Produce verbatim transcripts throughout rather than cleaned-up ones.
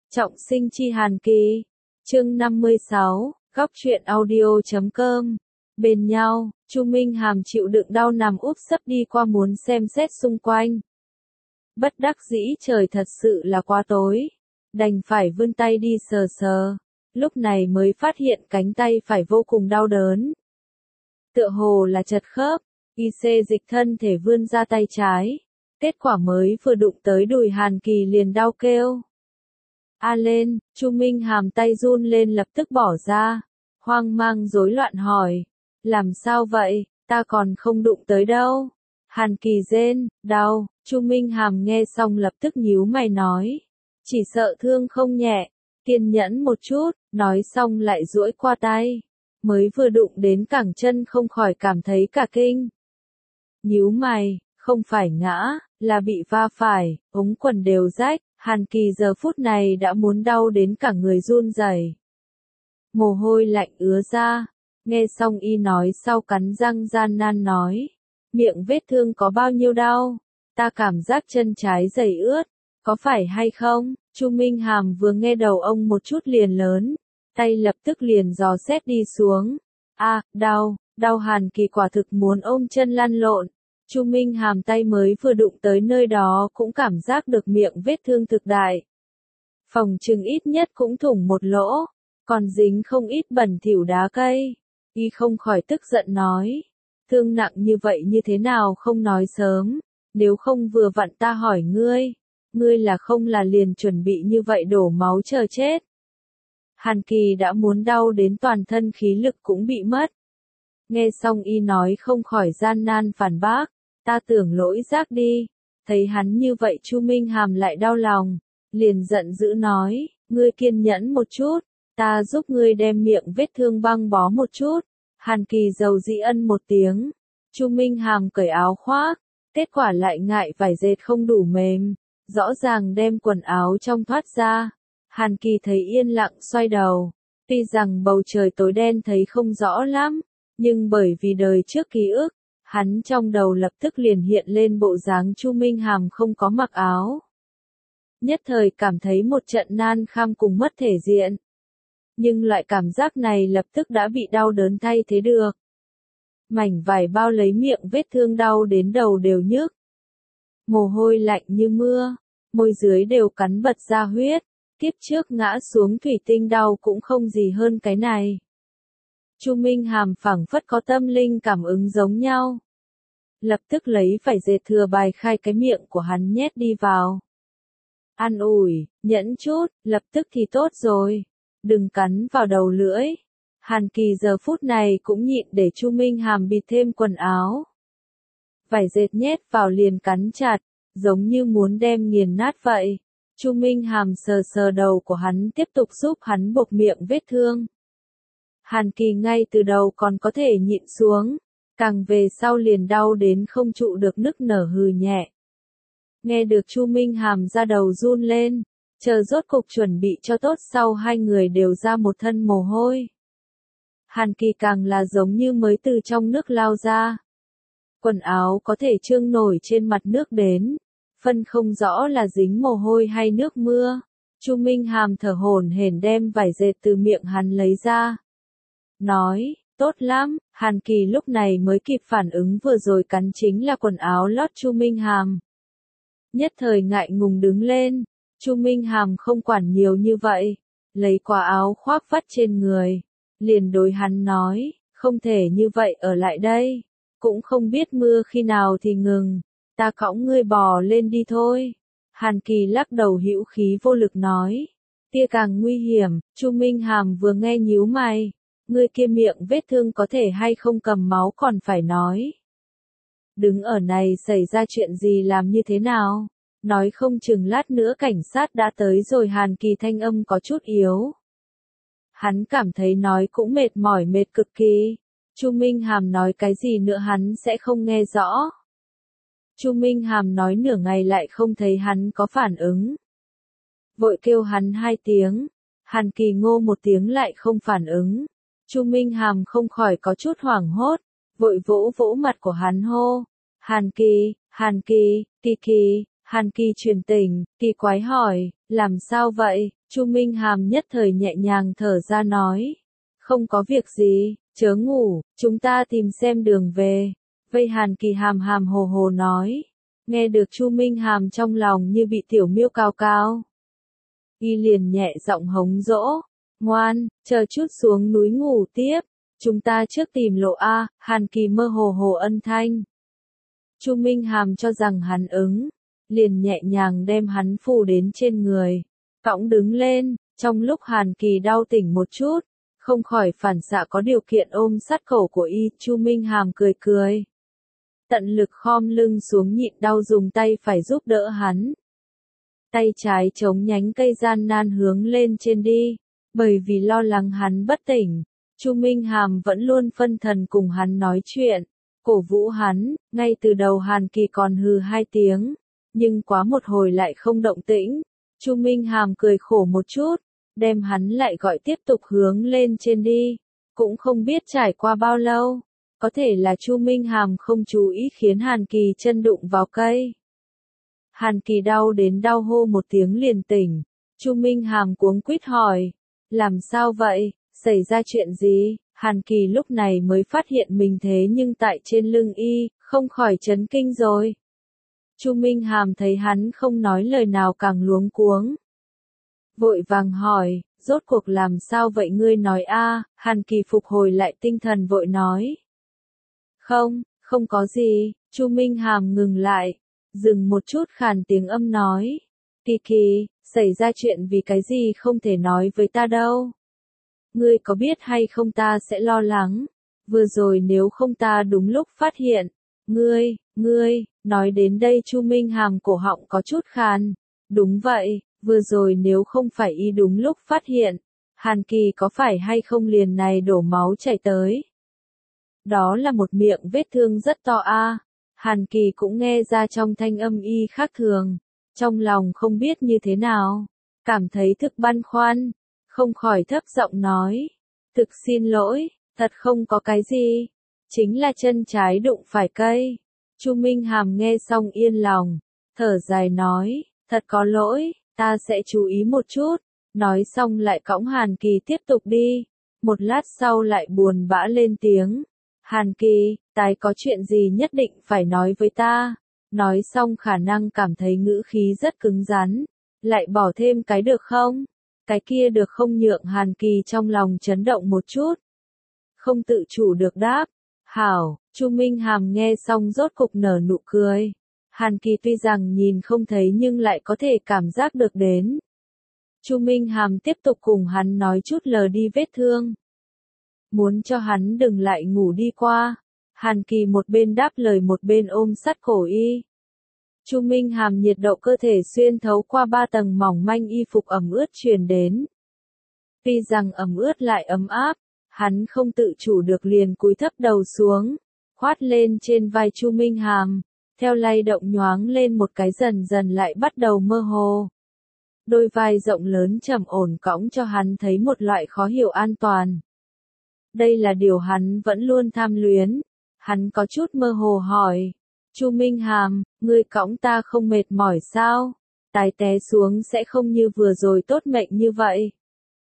Trọng sinh chi Hàn Kỳ. Chương năm mươi sáu, góc truyện audio chấm com. Bên nhau, Chu Minh Hàm chịu đựng đau nằm úp sấp đi qua muốn xem xét xung quanh. Bất đắc dĩ trời thật sự là quá tối, đành phải vươn tay đi sờ sờ, lúc này mới phát hiện cánh tay phải vô cùng đau đớn. Tựa hồ là chật khớp, y xê dịch thân thể vươn ra tay trái, kết quả mới vừa đụng tới đùi Hàn Kỳ liền đau kêu. A lên, Chu Minh Hàm tay run lên lập tức bỏ ra, hoang mang rối loạn hỏi, làm sao vậy, ta còn không đụng tới đâu. Hàn Kỳ rên, đau, Chu Minh Hàm nghe xong lập tức nhíu mày nói, chỉ sợ thương không nhẹ, kiên nhẫn một chút, nói xong lại duỗi qua tay, mới vừa đụng đến cẳng chân không khỏi cảm thấy cả kinh. Nhíu mày, không phải ngã, là bị va phải, ống quần đều rách. Hàn Kỳ giờ phút này đã muốn đau đến cả người run rẩy. Mồ hôi lạnh ứa ra, nghe xong y nói sau cắn răng gian nan nói, miệng vết thương có bao nhiêu đau, ta cảm giác chân trái dày ướt, có phải hay không? Chu Minh Hàm vừa nghe đầu ông một chút liền lớn, tay lập tức liền dò xét đi xuống. A, à, đau, đau. Hàn Kỳ quả thực muốn ôm chân lăn lộn. Chu Minh Hàm tay mới vừa đụng tới nơi đó cũng cảm giác được miệng vết thương thực đại. Phòng trừng ít nhất cũng thủng một lỗ, còn dính không ít bẩn thỉu đá cây. Y không khỏi tức giận nói, thương nặng như vậy như thế nào không nói sớm, nếu không vừa vặn ta hỏi ngươi, ngươi là không là liền chuẩn bị như vậy đổ máu chờ chết. Hàn Kỳ đã muốn đau đến toàn thân khí lực cũng bị mất. Nghe xong y nói không khỏi gian nan phản bác. Ta tưởng lỗi giác đi, thấy hắn như vậy Chu Minh Hàm lại đau lòng, liền giận dữ nói, ngươi kiên nhẫn một chút, ta giúp ngươi đem miệng vết thương băng bó một chút. Hàn Kỳ dầu dĩ ân một tiếng, Chu Minh Hàm cởi áo khoác, kết quả lại ngại vải dệt không đủ mềm, rõ ràng đem quần áo trong thoát ra. Hàn Kỳ thấy yên lặng xoay đầu, tuy rằng bầu trời tối đen thấy không rõ lắm, nhưng bởi vì đời trước ký ức, hắn trong đầu lập tức liền hiện lên bộ dáng Chu Minh Hàm không có mặc áo. Nhất thời cảm thấy một trận nan kham cùng mất thể diện. Nhưng loại cảm giác này lập tức đã bị đau đớn thay thế được. Mảnh vải bao lấy miệng vết thương đau đến đầu đều nhức. Mồ hôi lạnh như mưa, môi dưới đều cắn bật ra huyết, kiếp trước ngã xuống thủy tinh đau cũng không gì hơn cái này. Chu Minh Hàm phảng phất có tâm linh cảm ứng giống nhau. Lập tức lấy vải dệt thừa bài khai cái miệng của hắn nhét đi vào. An ủi, nhẫn chút, lập tức thì tốt rồi. Đừng cắn vào đầu lưỡi. Hàn Kỳ giờ phút này cũng nhịn để Chu Minh Hàm bịt thêm quần áo. Vải dệt nhét vào liền cắn chặt, giống như muốn đem nghiền nát vậy. Chu Minh Hàm sờ sờ đầu của hắn tiếp tục giúp hắn bộc miệng vết thương. Hàn Kỳ ngay từ đầu còn có thể nhịn xuống, càng về sau liền đau đến không trụ được nức nở hừ nhẹ. Nghe được Chu Minh Hàm ra đầu run lên, chờ rốt cục chuẩn bị cho tốt sau hai người đều ra một thân mồ hôi. Hàn Kỳ càng là giống như mới từ trong nước lao ra. Quần áo có thể trương nổi trên mặt nước đến, phân không rõ là dính mồ hôi hay nước mưa. Chu Minh Hàm thở hổn hển đem vải dệt từ miệng hắn lấy ra. Nói, tốt lắm. Hàn Kỳ lúc này mới kịp phản ứng vừa rồi cắn chính là quần áo lót Chu Minh Hàm. Nhất thời ngại ngùng đứng lên, Chu Minh Hàm không quản nhiều như vậy, lấy quả áo khoác vắt trên người, liền đối hắn nói, không thể như vậy ở lại đây, cũng không biết mưa khi nào thì ngừng, ta cõng ngươi bò lên đi thôi. Hàn Kỳ lắc đầu hữu khí vô lực nói, tia càng nguy hiểm. Chu Minh Hàm vừa nghe nhíu mày. Ngươi kia miệng vết thương có thể hay không cầm máu còn phải nói. Đứng ở này xảy ra chuyện gì làm như thế nào? Nói không chừng lát nữa cảnh sát đã tới rồi. Hàn Kỳ thanh âm có chút yếu. Hắn cảm thấy nói cũng mệt mỏi mệt cực kỳ. Chu Minh Hàm nói cái gì nữa hắn sẽ không nghe rõ. Chu Minh Hàm nói nửa ngày lại không thấy hắn có phản ứng. Vội kêu hắn hai tiếng. Hàn Kỳ ngô một tiếng lại không phản ứng. Chu Minh Hàm không khỏi có chút hoảng hốt, vội vỗ vỗ mặt của hắn hô. Hàn Kỳ, Hàn Kỳ, Kỳ Kỳ. Hàn Kỳ truyền tình, kỳ quái hỏi, làm sao vậy? Chu Minh Hàm nhất thời nhẹ nhàng thở ra nói. Không có việc gì, chớ ngủ, chúng ta tìm xem đường về. Vây Hàn Kỳ hàm hàm hồ hồ nói. Nghe được Chu Minh Hàm trong lòng như bị tiểu miêu cao cao. Y liền nhẹ giọng hống dỗ. Ngoan, chờ chút xuống núi ngủ tiếp. Chúng ta trước tìm lộ A, Hàn Kỳ mơ hồ hồ ân thanh. Chu Minh Hàm cho rằng hắn ứng. Liền nhẹ nhàng đem hắn phủ đến trên người. Cõng đứng lên, trong lúc Hàn Kỳ đau tỉnh một chút. Không khỏi phản xạ có điều kiện ôm sát cổ của y, Chu Minh Hàm cười cười. Tận lực khom lưng xuống nhịn đau dùng tay phải giúp đỡ hắn. Tay trái chống nhánh cây gian nan hướng lên trên đi, bởi vì lo lắng hắn bất tỉnh. Chu Minh Hàm vẫn luôn phân thần cùng hắn nói chuyện, cổ vũ hắn, ngay từ đầu Hàn Kỳ còn hừ hai tiếng, nhưng quá một hồi lại không động tĩnh. Chu Minh Hàm cười khổ một chút, đem hắn lại gọi tiếp tục hướng lên trên đi, cũng không biết trải qua bao lâu. Có thể là Chu Minh Hàm không chú ý khiến Hàn Kỳ chân đụng vào cây. Hàn Kỳ đau đến đau hô một tiếng liền tỉnh. Chu Minh Hàm cuống quýt hỏi. Làm sao vậy? Xảy ra chuyện gì? Hàn Kỳ lúc này mới phát hiện mình thế nhưng tại trên lưng y, không khỏi chấn kinh rồi. Chu Minh Hàm thấy hắn không nói lời nào càng luống cuống. Vội vàng hỏi, rốt cuộc làm sao vậy ngươi nói a? Hàn Kỳ phục hồi lại tinh thần vội nói. Không, không có gì. Chu Minh Hàm ngừng lại, dừng một chút khàn tiếng âm nói. Kỳ Kỳ, xảy ra chuyện vì cái gì không thể nói với ta đâu. Ngươi có biết hay không ta sẽ lo lắng. Vừa rồi nếu không ta đúng lúc phát hiện. Ngươi, ngươi, nói đến đây Chu Minh Hàm cổ họng có chút khàn. Đúng vậy, vừa rồi nếu không phải y đúng lúc phát hiện. Hàn Kỳ có phải hay không liền này đổ máu chảy tới. Đó là một miệng vết thương rất to a. Hàn Kỳ cũng nghe ra trong thanh âm y khác thường, trong lòng không biết như thế nào, cảm thấy thực băn khoăn, không khỏi thấp giọng nói, thực xin lỗi, thật không có cái gì, chính là chân trái đụng phải cây. Chu Minh Hàm nghe xong yên lòng, thở dài nói, thật có lỗi, ta sẽ chú ý một chút, nói xong lại cõng Hàn Kỳ tiếp tục đi, một lát sau lại buồn bã lên tiếng. Hàn Kỳ, tái có chuyện gì nhất định phải nói với ta. Nói xong khả năng cảm thấy ngữ khí rất cứng rắn. Lại bỏ thêm cái được không? Cái kia được không nhượng Hàn Kỳ trong lòng chấn động một chút. Không tự chủ được đáp. Hảo, Chu Minh Hàm nghe xong rốt cục nở nụ cười. Hàn Kỳ tuy rằng nhìn không thấy nhưng lại có thể cảm giác được đến. Chu Minh Hàm tiếp tục cùng hắn nói chút lờ đi vết thương. Muốn cho hắn đừng lại ngủ đi qua. Hàn Kỳ một bên đáp lời một bên ôm sát cổ y. Chu Minh Hàm nhiệt độ cơ thể xuyên thấu qua ba tầng mỏng manh y phục ẩm ướt truyền đến. Tuy rằng ẩm ướt lại ấm áp, hắn không tự chủ được liền cúi thấp đầu xuống, khoát lên trên vai Chu Minh Hàm, theo lay động nhoáng lên một cái dần dần lại bắt đầu mơ hồ. Đôi vai rộng lớn trầm ổn cõng cho hắn thấy một loại khó hiểu an toàn. Đây là điều hắn vẫn luôn tham luyến. Hắn có chút mơ hồ hỏi. Chu Minh Hàm, ngươi cõng ta không mệt mỏi sao? Tái té xuống sẽ không như vừa rồi tốt mệnh như vậy.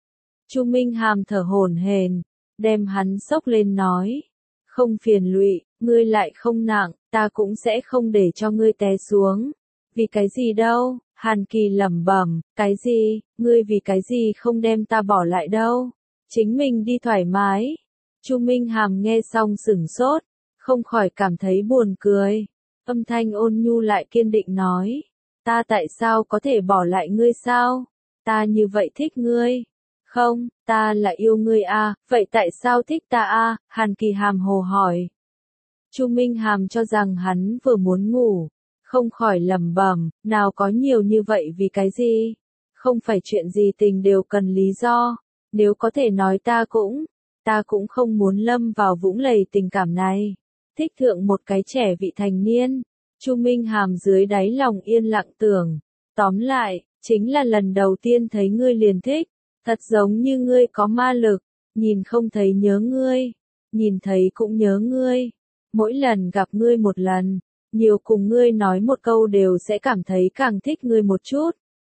Chu Minh Hàm thở hổn hển, đem hắn xốc lên nói. Không phiền lụy, ngươi lại không nặng, ta cũng sẽ không để cho ngươi té xuống. Vì cái gì đâu? Hàn Kỳ lẩm bẩm, cái gì, ngươi vì cái gì không đem ta bỏ lại đâu? Chính mình đi thoải mái. Chu Minh Hàm nghe xong sửng sốt, không khỏi cảm thấy buồn cười. Âm thanh ôn nhu lại kiên định nói, ta tại sao có thể bỏ lại ngươi sao? Ta như vậy thích ngươi. Không, ta là yêu ngươi a, vậy tại sao thích ta a? Hàn Kỳ hàm hồ hỏi. Chu Minh Hàm cho rằng hắn vừa muốn ngủ, không khỏi lẩm bẩm, nào có nhiều như vậy vì cái gì? Không phải chuyện gì tình đều cần lý do, nếu có thể nói ta cũng, ta cũng không muốn lâm vào vũng lầy tình cảm này. Thích thượng một cái trẻ vị thành niên. Chu Minh Hàm dưới đáy lòng yên lặng tưởng, tóm lại, chính là lần đầu tiên thấy ngươi liền thích, thật giống như ngươi có ma lực, nhìn không thấy nhớ ngươi, nhìn thấy cũng nhớ ngươi. Mỗi lần gặp ngươi một lần, nhiều cùng ngươi nói một câu đều sẽ cảm thấy càng thích ngươi một chút.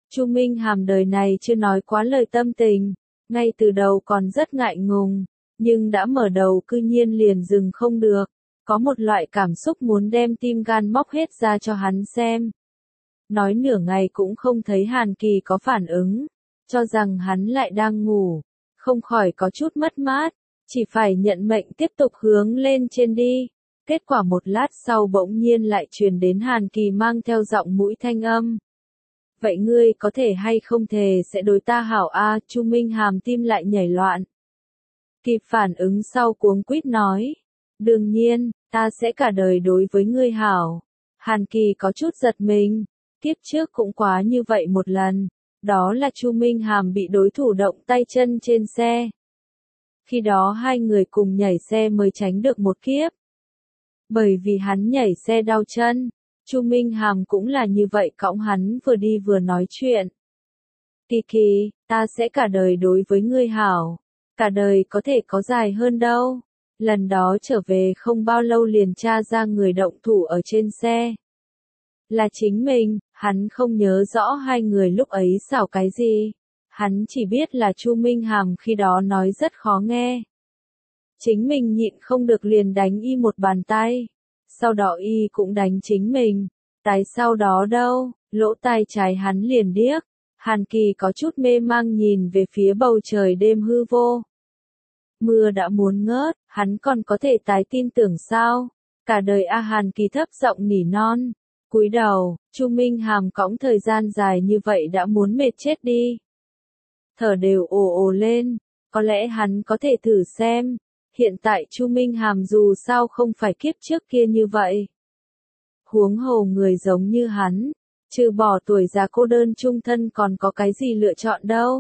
Chu Minh Hàm đời này chưa nói quá lời tâm tình, ngay từ đầu còn rất ngại ngùng, nhưng đã mở đầu cư nhiên liền dừng không được, có một loại cảm xúc muốn đem tim gan móc hết ra cho hắn xem. Nói nửa ngày cũng không thấy Hàn Kỳ có phản ứng, cho rằng hắn lại đang ngủ, không khỏi có chút mất mát, chỉ phải nhận mệnh tiếp tục hướng lên trên đi. Kết quả một lát sau bỗng nhiên lại truyền đến Hàn Kỳ mang theo giọng mũi thanh âm. Vậy ngươi có thể hay không thề sẽ đối ta hảo a? Chu Minh Hàm tim lại nhảy loạn. Kịp phản ứng sau cuống quýt nói. Đương nhiên, ta sẽ cả đời đối với ngươi hảo. Hàn Kỳ có chút giật mình. Kiếp trước cũng quá như vậy một lần. Đó là Chu Minh Hàm bị đối thủ động tay chân trên xe. Khi đó hai người cùng nhảy xe mới tránh được một kiếp. Bởi vì hắn nhảy xe đau chân, Chu Minh Hàm cũng là như vậy cõng hắn vừa đi vừa nói chuyện. Kỳ Kỳ, ta sẽ cả đời đối với ngươi hảo, cả đời có thể có dài hơn đâu. Lần đó trở về không bao lâu liền tra ra người động thủ ở trên xe. Là chính mình, hắn không nhớ rõ hai người lúc ấy xảo cái gì. Hắn chỉ biết là Chu Minh Hàm khi đó nói rất khó nghe. Chính mình nhịn không được liền đánh y một bàn tay. Sau đó y cũng đánh chính mình. Tại sau đó đâu, lỗ tai trái hắn liền điếc. Hàn Kỳ có chút mê mang nhìn về phía bầu trời đêm hư vô. Mưa đã muốn ngớt, hắn còn có thể tái tin tưởng sao? Cả đời A Hàn Kỳ thấp giọng nỉ non. Cúi đầu, Chu Minh Hàm cõng thời gian dài như vậy đã muốn mệt chết đi. Thở đều ồ ồ lên, có lẽ hắn có thể thử xem. Hiện tại Chu Minh Hàm dù sao không phải kiếp trước kia như vậy. Huống hồ người giống như hắn, trừ bỏ tuổi già cô đơn chung thân còn có cái gì lựa chọn đâu.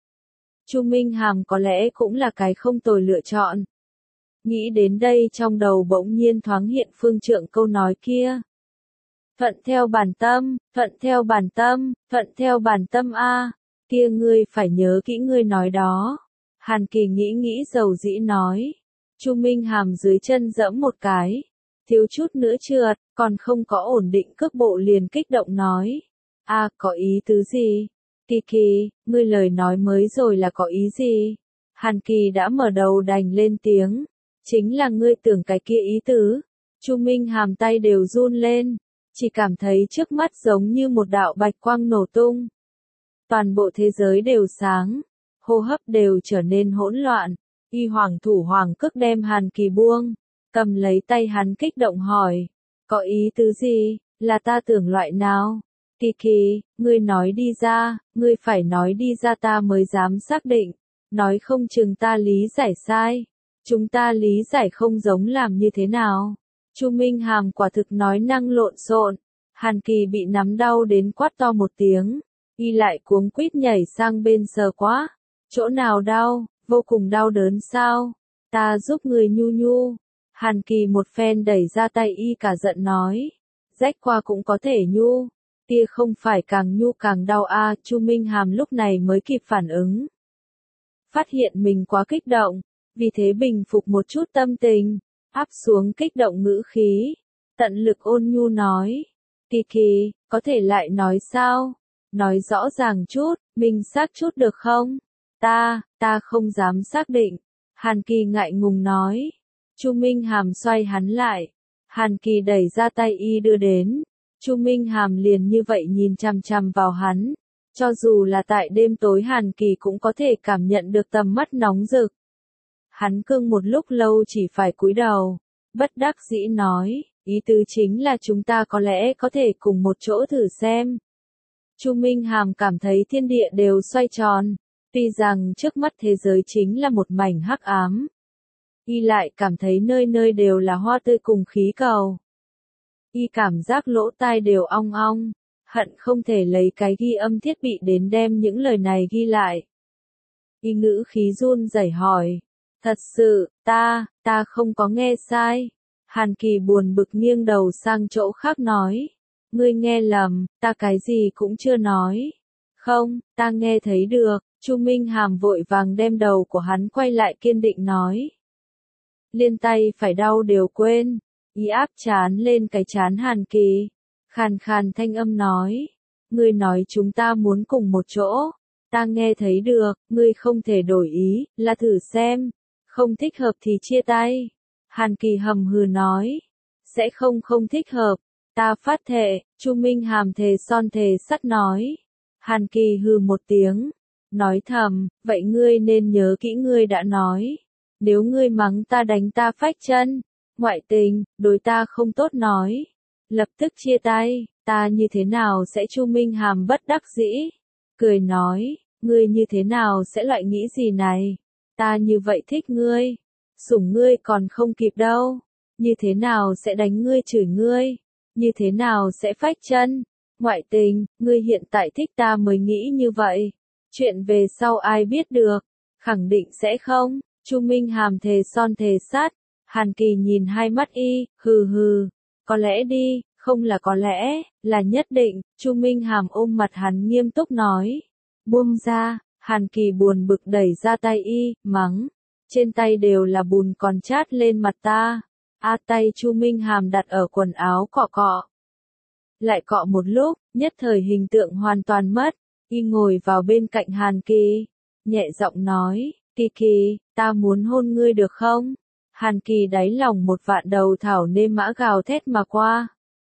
Chu Minh Hàm có lẽ cũng là cái không tồi lựa chọn. Nghĩ đến đây trong đầu bỗng nhiên thoáng hiện phương trượng câu nói kia. Thuận theo bản tâm, thuận theo bản tâm, thuận theo bản tâm a, kia ngươi phải nhớ kỹ ngươi nói đó. Hàn Kỳ nghĩ nghĩ dầu dĩ nói. Chu Minh Hàm dưới chân dẫm một cái, thiếu chút nữa trượt, còn không có ổn định cước bộ liền kích động nói. A, có ý tứ gì? Kỳ Kỳ, ngươi lời nói mới rồi là có ý gì? Hàn Kỳ đã mở đầu đành lên tiếng. Chính là ngươi tưởng cái kia ý tứ. Chu Minh Hàm tay đều run lên, chỉ cảm thấy trước mắt giống như một đạo bạch quang nổ tung. Toàn bộ thế giới đều sáng, hô hấp đều trở nên hỗn loạn. Y hoàng thủ hoàng cước đem Hàn Kỳ buông, cầm lấy tay hắn kích động hỏi. Có ý tứ gì, là ta tưởng loại nào? Kỳ Kỳ, ngươi nói đi ra, ngươi phải nói đi ra ta mới dám xác định. Nói không chừng ta lý giải sai. Chúng ta lý giải không giống làm như thế nào? Chu Minh Hàm quả thực nói năng lộn xộn. Hàn Kỳ bị nắm đau đến quát to một tiếng. Y lại cuống quýt nhảy sang bên sờ quá. Chỗ nào đau? Vô cùng đau đớn sao? Ta giúp người nhu nhu. Hàn Kỳ một phen đẩy ra tay y cả giận nói. Rách qua cũng có thể nhu. Tia không phải càng nhu càng đau a. Chu Minh Hàm lúc này mới kịp phản ứng. Phát hiện mình quá kích động. Vì thế bình phục một chút tâm tình. Áp xuống kích động ngữ khí. Tận lực ôn nhu nói. Kỳ Kỳ, có thể lại nói sao? Nói rõ ràng chút, minh xác chút được không? Ta, ta không dám xác định. Hàn Kỳ ngại ngùng nói. Chu Minh Hàm xoay hắn lại. Hàn Kỳ đẩy ra tay y đưa đến. Chu Minh Hàm liền như vậy nhìn chằm chằm vào hắn. Cho dù là tại đêm tối Hàn Kỳ cũng có thể cảm nhận được tầm mắt nóng rực. Hắn cưng một lúc lâu chỉ phải cúi đầu. Bất đắc dĩ nói, ý tứ chính là chúng ta có lẽ có thể cùng một chỗ thử xem. Chu Minh Hàm cảm thấy thiên địa đều xoay tròn. Tuy rằng trước mắt thế giới chính là một mảnh hắc ám. Y lại cảm thấy nơi nơi đều là hoa tươi cùng khí cầu. Y cảm giác lỗ tai đều ong ong. Hận không thể lấy cái ghi âm thiết bị đến đem những lời này ghi lại. Y ngữ khí run rẩy hỏi. Thật sự, ta, ta không có nghe sai. Hàn Kỳ buồn bực nghiêng đầu sang chỗ khác nói. Ngươi nghe lầm, ta cái gì cũng chưa nói. Không, ta nghe thấy được. Chu Minh Hàm vội vàng đem đầu của hắn quay lại kiên định nói. Liên tay phải đau đều quên. Y áp chán lên cái chán Hàn Kỳ. Khàn khàn thanh âm nói. ngươi nói chúng ta muốn cùng một chỗ. Ta nghe thấy được, ngươi không thể đổi ý, là thử xem. Không thích hợp thì chia tay. Hàn Kỳ hầm hừ nói. Sẽ không không thích hợp. Ta phát thệ, Chu Minh Hàm thề son thề sắt nói. Hàn Kỳ hừ một tiếng. Nói thầm, vậy ngươi nên nhớ kỹ ngươi đã nói. Nếu ngươi mắng ta đánh ta phách chân. Ngoại tình, đối ta không tốt nói. Lập tức chia tay, ta như thế nào sẽ Chu Minh Hàm bất đắc dĩ. Cười nói, ngươi như thế nào sẽ lại nghĩ gì này. Ta như vậy thích ngươi. Sủng ngươi còn không kịp đâu. Như thế nào sẽ đánh ngươi chửi ngươi. Như thế nào sẽ phách chân. Ngoại tình, ngươi hiện tại thích ta mới nghĩ như vậy. Chuyện về sau ai biết được. Khẳng định sẽ không. Chu Minh Hàm thề son thề sắt. Hàn Kỳ nhìn hai mắt y, hừ hừ. Có lẽ đi, không là có lẽ, là nhất định. Chu Minh Hàm ôm mặt hắn nghiêm túc nói. Buông ra, Hàn Kỳ buồn bực đẩy ra tay y, mắng. Trên tay đều là bùn còn chát lên mặt ta. A tay Chu Minh Hàm đặt ở quần áo cọ cọ. Lại cọ một lúc, nhất thời hình tượng hoàn toàn mất. Y ngồi vào bên cạnh Hàn Kỳ. Nhẹ giọng nói, Kỳ Kỳ, ta muốn hôn ngươi được không? Hàn Kỳ đáy lòng một vạn đầu thảo nêm mã gào thét mà qua.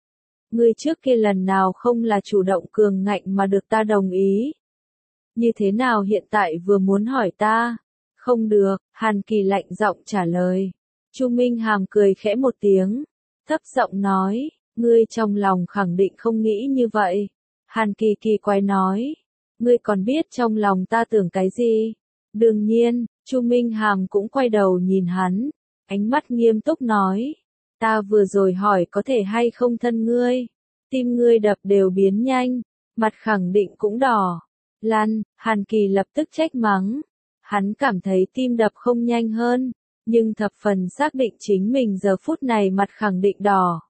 Ngươi trước kia lần nào không là chủ động cường ngạnh mà được ta đồng ý. Như thế nào hiện tại vừa muốn hỏi ta? Không được, Hàn Kỳ lạnh giọng trả lời. Chu Minh Hàm cười khẽ một tiếng. Thấp giọng nói, ngươi trong lòng khẳng định không nghĩ như vậy. Hàn Kỳ kỳ quái nói, ngươi còn biết trong lòng ta tưởng cái gì? Đương nhiên, Chu Minh Hàm cũng quay đầu nhìn hắn. Ánh mắt nghiêm túc nói, ta vừa rồi hỏi có thể hay không thân ngươi, tim ngươi đập đều biến nhanh, mặt khẳng định cũng đỏ. Lan, Hàn Kỳ lập tức trách mắng, hắn cảm thấy tim đập không nhanh hơn, nhưng thập phần xác định chính mình giờ phút này mặt khẳng định đỏ.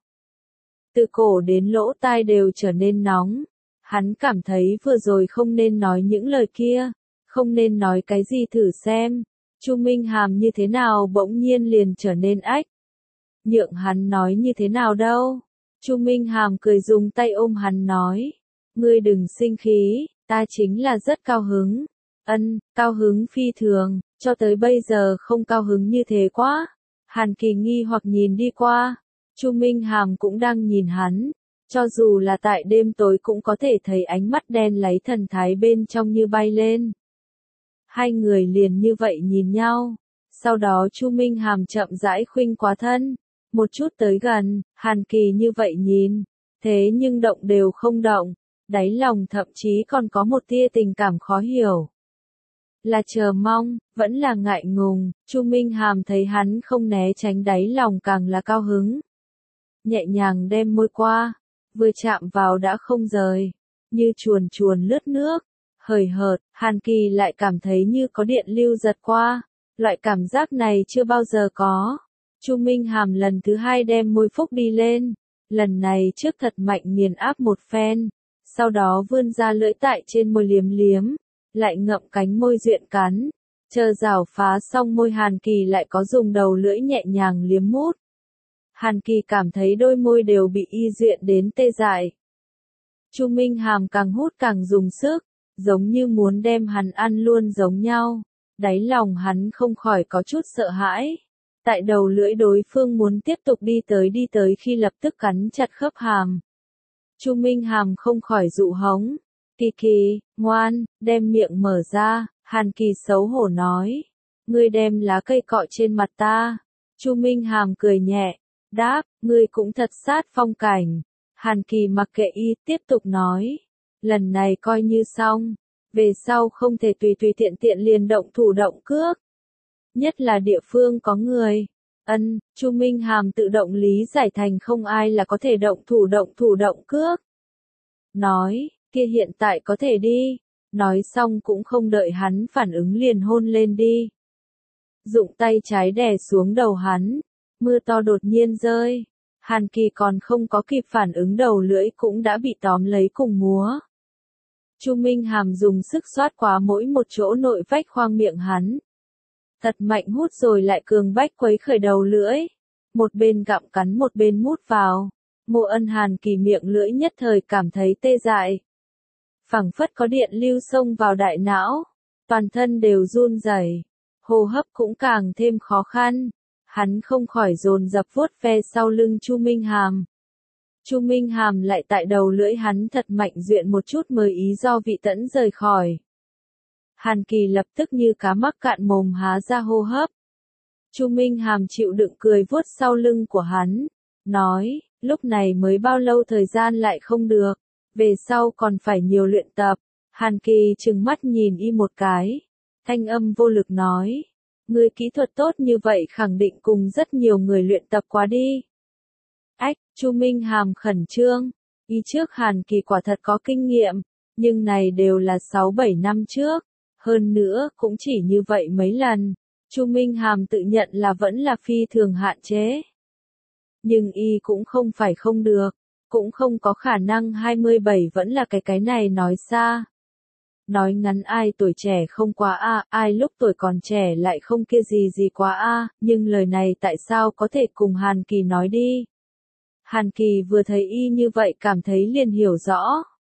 Từ cổ đến lỗ tai đều trở nên nóng, hắn cảm thấy vừa rồi không nên nói những lời kia, không nên nói cái gì thử xem. Chu Minh Hàm như thế nào bỗng nhiên liền trở nên ách. Nhượng hắn nói như thế nào đâu. Chu Minh Hàm cười dùng tay ôm hắn nói. Ngươi đừng sinh khí, ta chính là rất cao hứng. Ân, cao hứng phi thường, cho tới bây giờ không cao hứng như thế quá. Hàn Kỳ nghi hoặc nhìn đi qua. Chu Minh Hàm cũng đang nhìn hắn. Cho dù là tại đêm tối cũng có thể thấy ánh mắt đen láy thần thái bên trong như bay lên. Hai người liền như vậy nhìn nhau. Sau đó Chu Minh Hàm chậm rãi khuynh quá thân. Một chút tới gần, Hàn Kỳ như vậy nhìn. Thế nhưng động đều không động. Đáy lòng thậm chí còn có một tia tình cảm khó hiểu. Là chờ mong, vẫn là ngại ngùng. Chu Minh Hàm thấy hắn không né tránh đáy lòng càng là cao hứng. Nhẹ nhàng đem môi qua. Vừa chạm vào đã không rời. Như chuồn chuồn lướt nước. Hời hợt, Hàn Kỳ lại cảm thấy như có điện lưu giật qua. Loại cảm giác này chưa bao giờ có. Chu Minh Hàm lần thứ hai đem môi phúc đi lên. Lần này trước thật mạnh nghiền áp một phen. Sau đó vươn ra lưỡi tại trên môi liếm liếm. Lại ngậm cánh môi duyện cắn. Chờ rào phá xong môi Hàn Kỳ lại có dùng đầu lưỡi nhẹ nhàng liếm mút. Hàn Kỳ cảm thấy đôi môi đều bị y duyện đến tê dại. Chu Minh Hàm càng hút càng dùng sức. Giống như muốn đem hắn ăn luôn giống nhau. Đáy lòng hắn không khỏi có chút sợ hãi. Tại đầu lưỡi đối phương muốn tiếp tục đi tới đi tới khi lập tức cắn chặt khớp hàm. Chu Minh Hàm không khỏi dụ hống. Kỳ Kỳ, ngoan, đem miệng mở ra. Hàn Kỳ xấu hổ nói. Ngươi đem lá cây cọ trên mặt ta. Chu Minh Hàm cười nhẹ. Đáp, ngươi cũng thật sát phong cảnh. Hàn Kỳ mặc kệ y tiếp tục nói. Lần này coi như xong. Về sau không thể tùy tùy tiện tiện liền động thủ động cước. Nhất là địa phương có người. Ân, Chu Minh Hàm tự động lý giải thành không ai là có thể động thủ động thủ động cước. Nói, kia hiện tại có thể đi. Nói xong cũng không đợi hắn phản ứng liền hôn lên đi. Dụng tay trái đè xuống đầu hắn. Mưa to đột nhiên rơi. Hàn Kỳ còn không có kịp phản ứng đầu lưỡi cũng đã bị tóm lấy cùng múa. Chu Minh Hàm dùng sức xoát quá mỗi một chỗ nội vách khoang miệng hắn. Thật mạnh hút rồi lại cường bách quấy khởi đầu lưỡi. Một bên gặm cắn một bên mút vào. Mộ Ân Hàn Kỳ miệng lưỡi nhất thời cảm thấy tê dại. phảng phất có điện lưu xông vào đại não, toàn thân đều run rẩy, hô hấp cũng càng thêm khó khăn. Hắn không khỏi dồn dập vuốt ve sau lưng Chu Minh Hàm. Chu Minh Hàm lại tại đầu lưỡi hắn thật mạnh duyện một chút mới ý do vị tẫn rời khỏi. Hàn Kỳ lập tức như cá mắc cạn mồm há ra hô hấp. Chu Minh Hàm chịu đựng cười vuốt sau lưng của hắn, nói, lúc này mới bao lâu thời gian lại không được, về sau còn phải nhiều luyện tập. Hàn Kỳ trừng mắt nhìn y một cái, thanh âm vô lực nói, ngươi kỹ thuật tốt như vậy khẳng định cùng rất nhiều người luyện tập quá đi. Ách, Chu Minh Hàm khẩn trương, y trước Hàn Kỳ quả thật có kinh nghiệm, nhưng này đều là sáu bảy năm trước, hơn nữa cũng chỉ như vậy mấy lần. Chu Minh Hàm tự nhận là vẫn là phi thường hạn chế. Nhưng y cũng không phải không được, cũng không có khả năng hai mươi bảy vẫn là cái cái này nói xa. Nói ngắn ai tuổi trẻ không quá a, ai lúc tuổi còn trẻ lại không kia gì gì quá a, nhưng lời này tại sao có thể cùng Hàn Kỳ nói đi. Hàn Kỳ vừa thấy y như vậy cảm thấy liền hiểu rõ.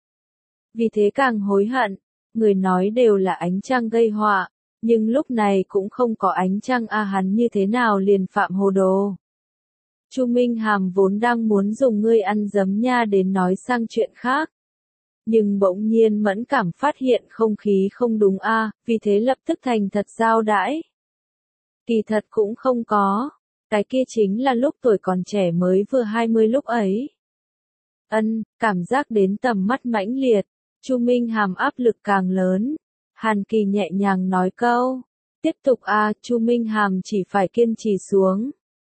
Vì thế càng hối hận, người nói đều là ánh trăng gây họa, nhưng lúc này cũng không có ánh trăng a, hắn như thế nào liền phạm hồ đồ. Chu Minh Hàm vốn đang muốn dùng ngươi ăn giấm nha đến nói sang chuyện khác. Nhưng bỗng nhiên mẫn cảm phát hiện không khí không đúng a, vì thế lập tức thành thật giao đãi. Kỳ thật cũng không có, cái kia chính là lúc tuổi còn trẻ mới vừa hai mươi lúc ấy. Ân, cảm giác đến tầm mắt mãnh liệt, Chu Minh Hàm áp lực càng lớn. Hàn Kỳ nhẹ nhàng nói câu, tiếp tục a, Chu Minh Hàm chỉ phải kiên trì xuống.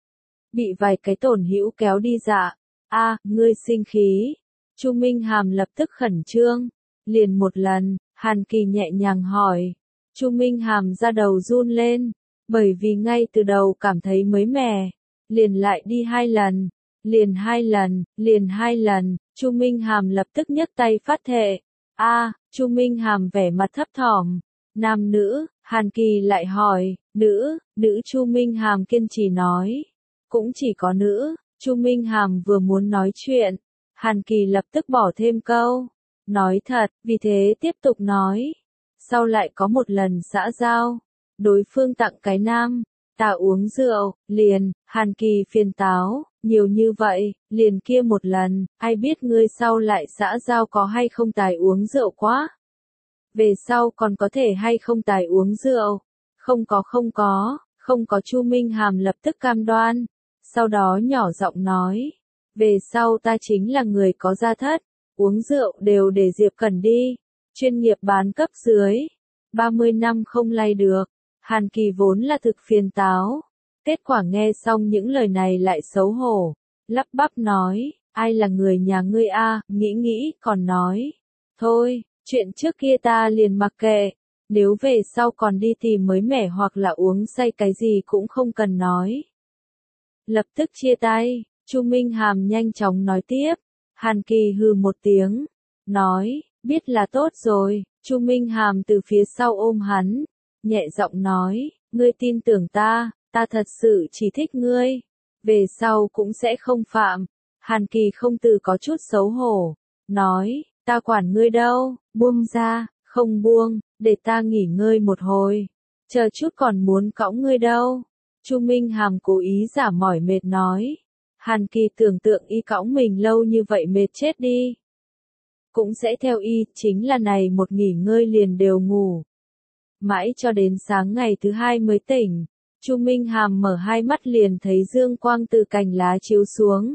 Bị vài cái tổn hữu kéo đi dạ, a, ngươi sinh khí. Chu Minh Hàm lập tức khẩn trương, liền một lần, Hàn Kỳ nhẹ nhàng hỏi. Chu Minh Hàm ra đầu run lên, bởi vì ngay từ đầu cảm thấy mới mẻ, liền lại đi hai lần, liền hai lần, liền hai lần, Chu Minh Hàm lập tức nhấc tay phát thệ. A, Chu Minh Hàm vẻ mặt thấp thỏm, nam nữ, Hàn Kỳ lại hỏi, nữ, nữ Chu Minh Hàm kiên trì nói, cũng chỉ có nữ. Chu Minh Hàm vừa muốn nói chuyện, Hàn Kỳ lập tức bỏ thêm câu, nói thật, vì thế tiếp tục nói, sau lại có một lần xã giao, đối phương tặng cái nam, ta uống rượu, liền, Hàn Kỳ phiền táo, nhiều như vậy, liền kia một lần, ai biết ngươi sau lại xã giao có hay không tài uống rượu quá. Về sau còn có thể hay không tài uống rượu, không có không có, không có. Chu Minh Hàm lập tức cam đoan, sau đó nhỏ giọng nói, về sau ta chính là người có gia thất, uống rượu đều để Diệp Cẩn đi, chuyên nghiệp bán cấp dưới, ba mươi năm không lay được. Hàn Kỳ vốn là thực phiền táo, kết quả nghe xong những lời này lại xấu hổ, lắp bắp nói, ai là người nhà ngươi a, nghĩ nghĩ còn nói, thôi, chuyện trước kia ta liền mặc kệ, nếu về sau còn đi tìm mới mẻ hoặc là uống say cái gì cũng không cần nói. Lập tức chia tay, Chu Minh Hàm nhanh chóng nói tiếp, Hàn Kỳ hừ một tiếng, nói, biết là tốt rồi. Chu Minh Hàm từ phía sau ôm hắn, nhẹ giọng nói, ngươi tin tưởng ta, ta thật sự chỉ thích ngươi, về sau cũng sẽ không phạm. Hàn Kỳ không từ có chút xấu hổ, nói, ta quản ngươi đâu, buông ra, không buông, để ta nghỉ ngơi một hồi, chờ chút còn muốn cõng ngươi đâu. Chu Minh Hàm cố ý giả mỏi mệt nói, Hàn Kỳ tưởng tượng y cõng mình lâu như vậy mệt chết đi. Cũng sẽ theo y, chính là này một nghỉ ngơi liền đều ngủ. Mãi cho đến sáng ngày thứ hai mới tỉnh, Chu Minh Hàm mở hai mắt liền thấy dương quang từ cành lá chiếu xuống.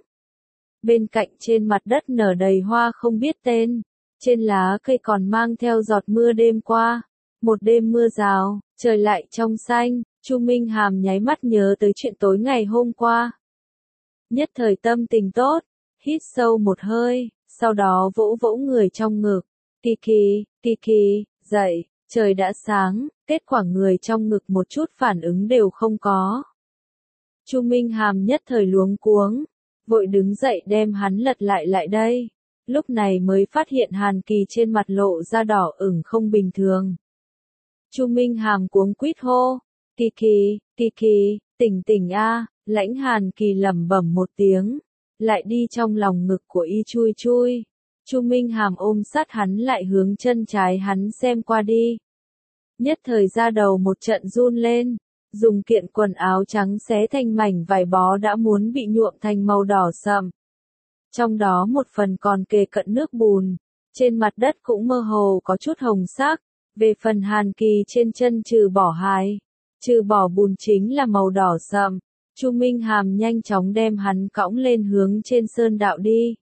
Bên cạnh trên mặt đất nở đầy hoa không biết tên, trên lá cây còn mang theo giọt mưa đêm qua. Một đêm mưa rào, trời lại trong xanh, Chu Minh Hàm nháy mắt nhớ tới chuyện tối ngày hôm qua. Nhất thời tâm tình tốt, hít sâu một hơi, sau đó vỗ vỗ người trong ngực. Kỳ kỳ, kỳ kỳ, dậy, trời đã sáng, kết quả người trong ngực một chút phản ứng đều không có. Chu Minh Hàm nhất thời luống cuống, vội đứng dậy đem hắn lật lại lại đây. Lúc này mới phát hiện Hàn Kỳ trên mặt lộ ra đỏ ửng không bình thường. Chu Minh Hàm cuống quýt hô, Kỳ kỳ, kỳ kỳ, tỉnh tỉnh a. Lãnh Hàn Kỳ lẩm bẩm một tiếng, lại đi trong lòng ngực của y chui chui. Chu Minh Hàm ôm sát hắn lại hướng chân trái hắn xem qua đi. Nhất thời ra đầu một trận run lên, dùng kiện quần áo trắng xé thành mảnh vải bó đã muốn bị nhuộm thành màu đỏ sậm. Trong đó một phần còn kề cận nước bùn, trên mặt đất cũng mơ hồ có chút hồng sắc. Về phần Hàn Kỳ trên chân trừ bỏ hài, trừ bỏ bùn chính là màu đỏ sậm. Chu Minh Hàm nhanh chóng đem hắn cõng lên hướng trên sơn đạo đi.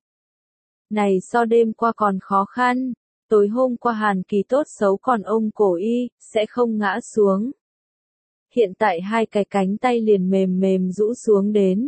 Này so đêm qua còn khó khăn, tối hôm qua Hàn Kỳ tốt xấu còn ôm cổ y, sẽ không ngã xuống. Hiện tại hai cái cánh tay liền mềm mềm rũ xuống đến.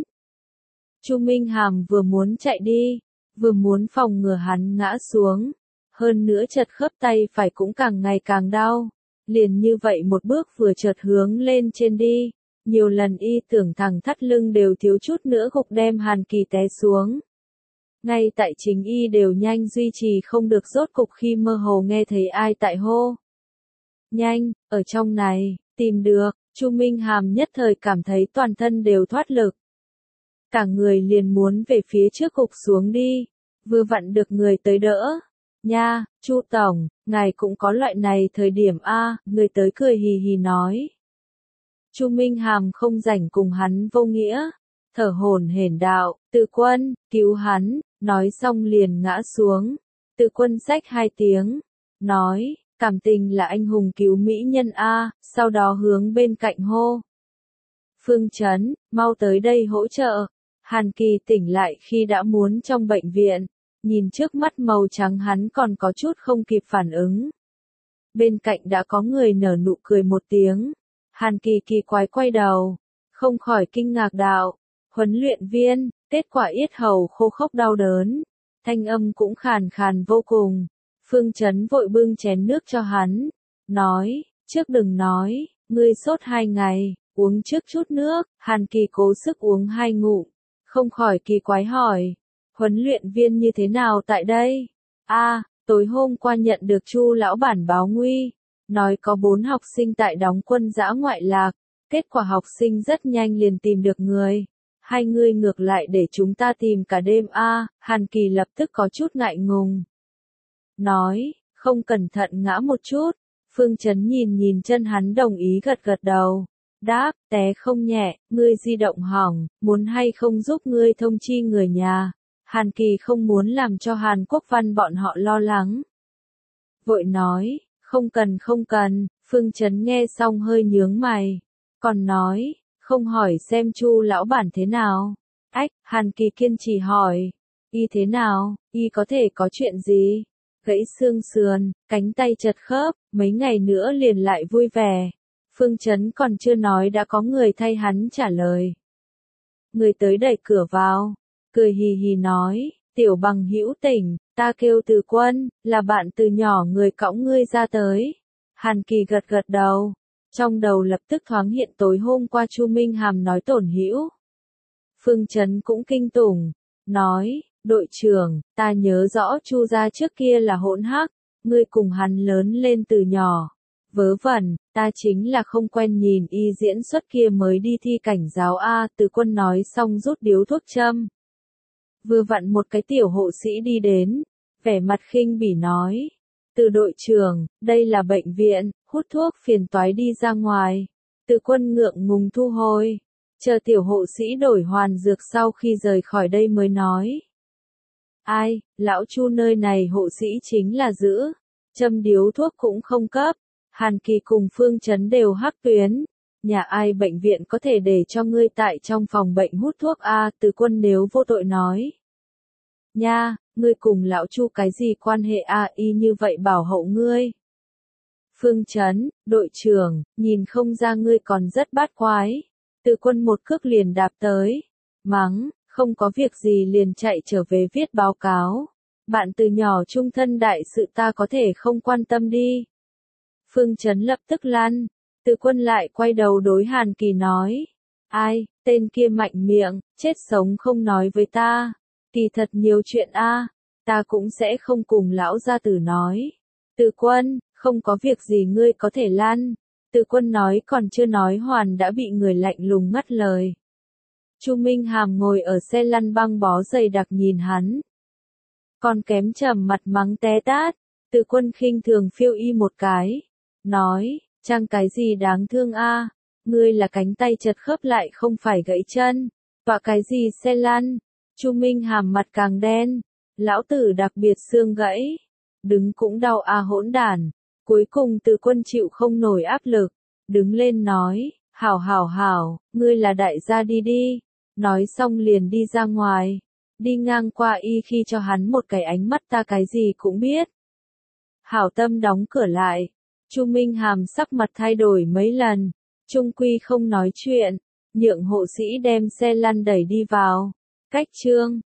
Chu Minh Hàm vừa muốn chạy đi, vừa muốn phòng ngừa hắn ngã xuống. Hơn nữa chật khớp tay phải cũng càng ngày càng đau. Liền như vậy một bước vừa chợt hướng lên trên đi. Nhiều lần y tưởng thẳng thắt lưng đều thiếu chút nữa gục đem Hàn Kỳ té xuống. Ngay tại chính y đều nhanh duy trì không được rốt cục khi mơ hồ nghe thấy ai tại hô. Nhanh, ở trong này, tìm được, Chu Minh Hàm nhất thời cảm thấy toàn thân đều thoát lực. Cả người liền muốn về phía trước gục xuống đi, vừa vặn được người tới đỡ. Nha, Chu Tổng, ngài cũng có loại này thời điểm a, người tới cười hì hì nói. Chu Minh Hàm không rảnh cùng hắn vô nghĩa, thở hổn hển đạo, Từ Quân, cứu hắn, nói xong liền ngã xuống. Từ Quân xách hai tiếng, nói, cảm tình là anh hùng cứu mỹ nhân a, sau đó hướng bên cạnh hô. Phương Chấn, mau tới đây hỗ trợ. Hàn Kỳ tỉnh lại khi đã muốn trong bệnh viện, nhìn trước mắt màu trắng hắn còn có chút không kịp phản ứng. Bên cạnh đã có người nở nụ cười một tiếng. Hàn Kỳ kỳ quái quay đầu, không khỏi kinh ngạc đạo, huấn luyện viên, kết quả yết hầu khô khốc đau đớn, thanh âm cũng khàn khàn vô cùng. Phương Chấn vội bưng chén nước cho hắn, nói, trước đừng nói, ngươi sốt hai ngày, uống trước chút nước. Hàn Kỳ cố sức uống hai ngụm, không khỏi kỳ quái hỏi, huấn luyện viên như thế nào tại đây? A, tối hôm qua nhận được Chu lão bản báo nguy. Nói có bốn học sinh tại đóng quân dã ngoại lạc, kết quả học sinh rất nhanh liền tìm được người. Hai người ngược lại để chúng ta tìm cả đêm a. À, Hàn Kỳ lập tức có chút ngại ngùng. Nói, không cẩn thận ngã một chút. Phương Chấn nhìn nhìn chân hắn đồng ý gật gật đầu. Đáp, té không nhẹ, ngươi di động hỏng, muốn hay không giúp ngươi thông chi người nhà. Hàn Kỳ không muốn làm cho Hàn Quốc Văn bọn họ lo lắng. Vội nói. Không cần không cần, Phương Chấn nghe xong hơi nhướng mày, còn nói, không hỏi xem Chu lão bản thế nào. Ách, Hàn Kỳ kiên trì hỏi, y thế nào, y có thể có chuyện gì? Gãy xương sườn, cánh tay chật khớp, mấy ngày nữa liền lại vui vẻ. Phương Chấn còn chưa nói đã có người thay hắn trả lời. Người tới đẩy cửa vào, cười hì hì nói, Tiểu Bằng hữu tỉnh, ta kêu Từ Quân, là bạn từ nhỏ người cõng ngươi ra tới. Hàn Kỳ gật gật đầu, trong đầu lập tức thoáng hiện tối hôm qua Chu Minh Hàm nói tổn hữu. Phương Chấn cũng kinh tủng, nói, đội trưởng, ta nhớ rõ Chu gia trước kia là hỗn hắc, ngươi cùng hắn lớn lên từ nhỏ. Vớ vẩn, ta chính là không quen nhìn y diễn xuất kia mới đi thi cảnh giáo a. Từ Quân nói xong rút điếu thuốc châm. Vừa vặn một cái tiểu hộ sĩ đi đến, vẻ mặt khinh bỉ nói, Từ đội trưởng, đây là bệnh viện, hút thuốc phiền toái đi ra ngoài. Từ Quân ngượng ngùng thu hồi, chờ tiểu hộ sĩ đổi hoàn dược sau khi rời khỏi đây mới nói. Ai, lão Chu nơi này hộ sĩ chính là giữ, châm điếu thuốc cũng không cấp. Hàn Kỳ cùng Phương Chấn đều hắc tuyến. Nhà ai bệnh viện có thể để cho ngươi tại trong phòng bệnh hút thuốc a? Từ Quân nếu vô tội nói. Nha, ngươi cùng lão Chu cái gì quan hệ a? Y như vậy bảo hộ ngươi. Phương Chấn, đội trưởng, nhìn không ra ngươi còn rất bát quái. Từ Quân một cước liền đạp tới, mắng, không có việc gì liền chạy trở về viết báo cáo. Bạn từ nhỏ trung thân đại sự ta có thể không quan tâm đi. Phương Chấn lập tức lăn, Từ Quân lại quay đầu đối Hàn Kỳ nói, ai, tên kia mạnh miệng, chết sống không nói với ta, kỳ thật nhiều chuyện a, ta cũng sẽ không cùng lão gia tử nói. Từ Quân, không có việc gì ngươi có thể lăn. Từ Quân nói còn chưa nói hoàn đã bị người lạnh lùng ngắt lời. Chu Minh Hàm ngồi ở xe lăn băng bó dày đặc nhìn hắn. còn kém trầm mặt mắng té tát. Từ Quân khinh thường phiêu y một cái, nói, Trang cái gì đáng thương a, ngươi là cánh tay chật khớp lại không phải gãy chân, tọa cái gì xe lăn. Chu Minh Hàm mặt càng đen, lão tử đặc biệt xương gãy, đứng cũng đau a hỗn đản. Cuối cùng Từ Quân chịu không nổi áp lực, đứng lên nói, hảo hảo hảo, ngươi là đại gia đi đi. Nói xong liền đi ra ngoài, đi ngang qua y khi cho hắn một cái ánh mắt ta cái gì cũng biết. Hảo tâm đóng cửa lại, Chu Minh Hàm sắc mặt thay đổi mấy lần, trung quy không nói chuyện, nhượng hộ sĩ đem xe lăn đẩy đi vào. Cách chương